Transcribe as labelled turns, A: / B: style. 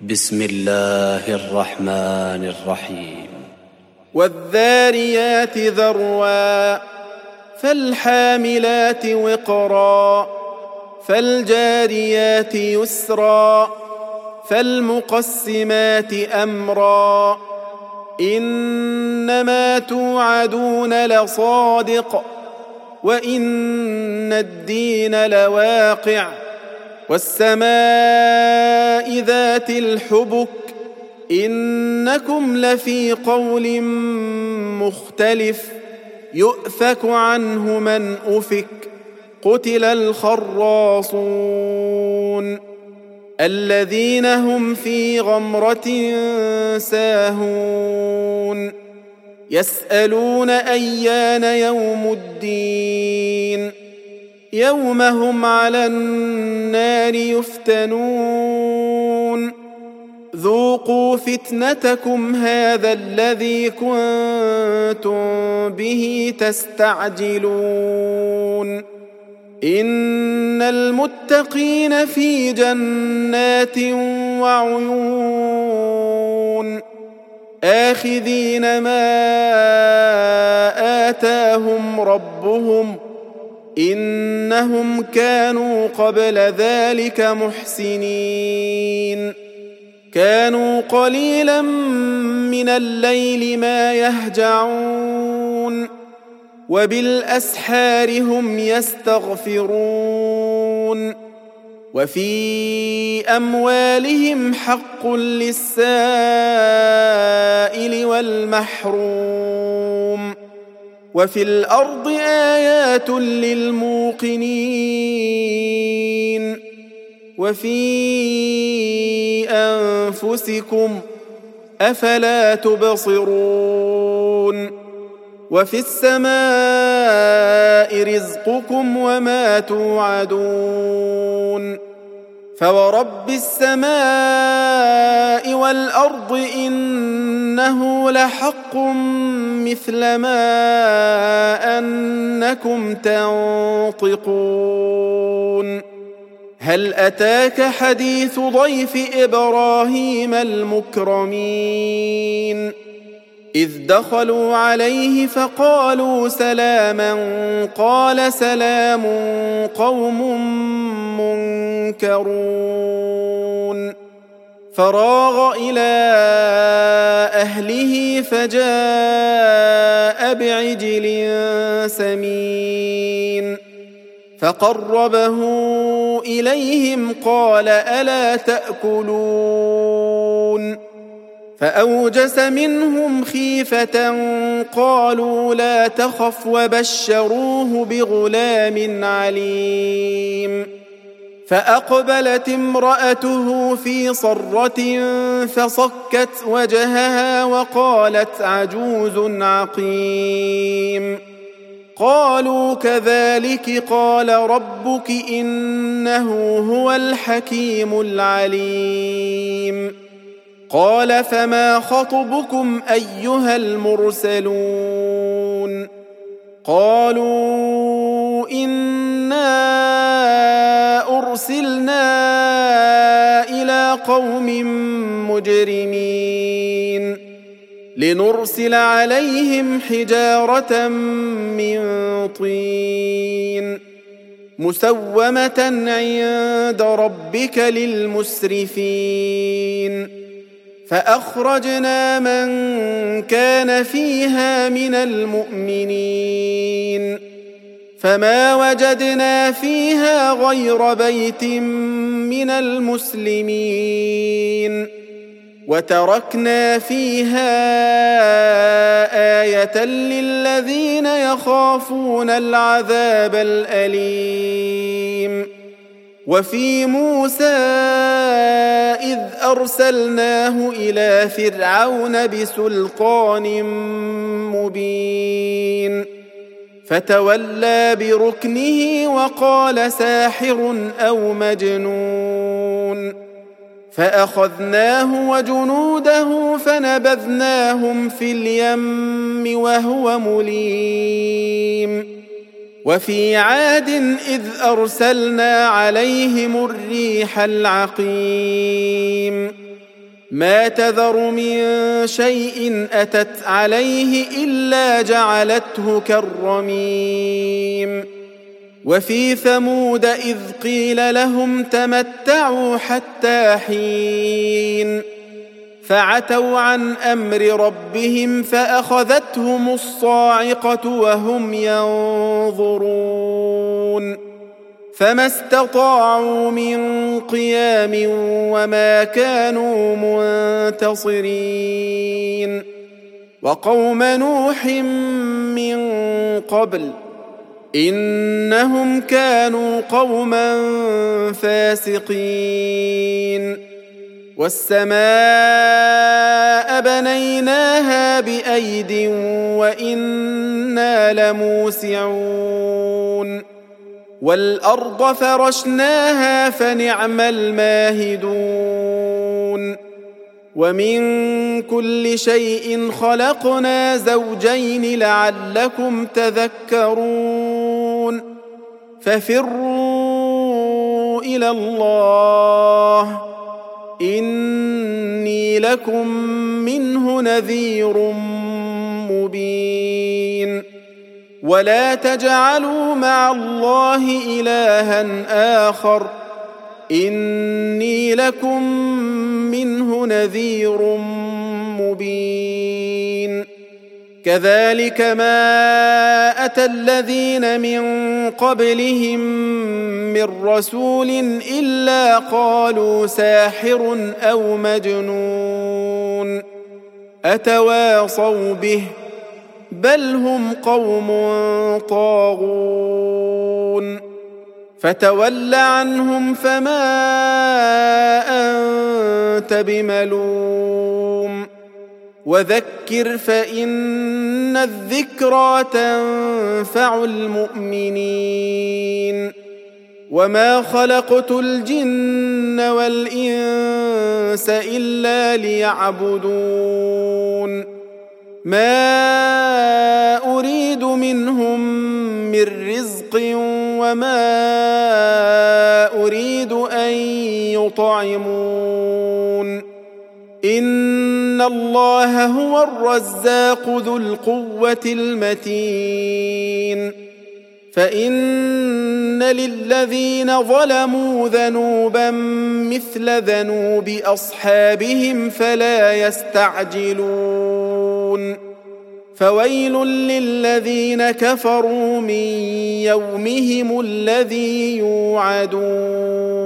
A: بسم الله الرحمن الرحيم.
B: والذاريات ذروا فالحاملات وقرا فالجاريات يسرا فالمقسمات أمرا إنما توعدون لصادق وإن الدين لواقع والسماء ذات الحبك إنكم لفي قول مختلف يؤفك عنه من أفك قتل الخراصون الذين هم في غمرة ساهون يسألون أيان يوم الدين يوم هم على النار يفتنون ذوقوا فتنتكم هذا الذي كنتم به تستعجلون إن المتقين في جنات وعيون آخذين ما آتاهم ربهم إنهم كانوا قبل ذلك محسنين كانوا قليلا من الليل ما يهجعون وبالأسحار هم يستغفرون وفي أموالهم حق للسائل والمحروم وفي الأرض آيات للموقنين وفي أنفسكم أفلا تبصرون وفي السماء رزقكم وما توعدون فورب السماء والأرض إنه لحق مثل ما أنكم تنطقون هل أتاك حديث ضيف إبراهيم المكرمين إذ دخلوا عليه فقالوا سلاما قال سلام قوم منكرون فراغ إلى أهله فجاء بعجل سمين فقربه إليهم قال ألا تأكلون فأوجس منهم خيفة قالوا لا تخف وبشروه بغلام عليم فأقبلت امرأته في صرة فصكت وجهها وقالت عجوز عقيم قالوا كذلك قال ربك إنه هو الحكيم العليم قال فما خطبكم أيها المرسلون قالوا إنا أرسلنا إلى قوم مجرمين لنرسل عليهم حجارة من طين مسومة عند ربك للمسرفين فأخرجنا من كان فيها من المؤمنين فما وجدنا فيها غير بيت من المسلمين وتركنا فيها آية للذين يخافون العذاب الأليم وفي موسى إذ أرسلناه إلى فرعون بسلطان مبين فتولى بركنه وقال ساحر أو مجنون فأخذناه وجنوده فنبذناهم في اليم وهو مليم وفي عاد إذ أرسلنا عليهم الريح العقيم ما تذر من شيء أتت عليه إلا جعلته كالرميم وفي ثمود إذ قيل لهم تمتعوا حتى حين فعتوا عن أمر ربهم فأخذتهم الصاعقة وهم ينظرون فما استطاعوا من قيام وما كانوا منتصرين وقوم نوح من قبل إنهم كانوا قوما فاسقين والسماء بنيناها بأيد وإنا لموسعون والأرض فرشناها فنعم الماهدون ومن كل شيء خلقنا زوجين لعلكم تذكرون ففروا إلى الله إني لكم منه نذير مبين ولا تجعلوا مع الله إلها آخر إني لكم منه نذير مبين كذلك ما أتى الذين من قبلهم من رسول إلا قالوا ساحر أو مجنون أتواصوا به بل هم قوم طاغون فتول عنهم فما أنت بملوم وذكر فإن الذكرى تنفع المؤمنين وما خلقت الجن والإنس إلا ليعبدون ما أريد منهم من رزق وما أريد أن يطعمون إن الله هو الرزاق ذو القوة المتين فإن للذين ظلموا ذنوبا مثل ذنوب أصحابهم فلا يستعجلون فويل للذين كفروا من يومهم الذي يوعدون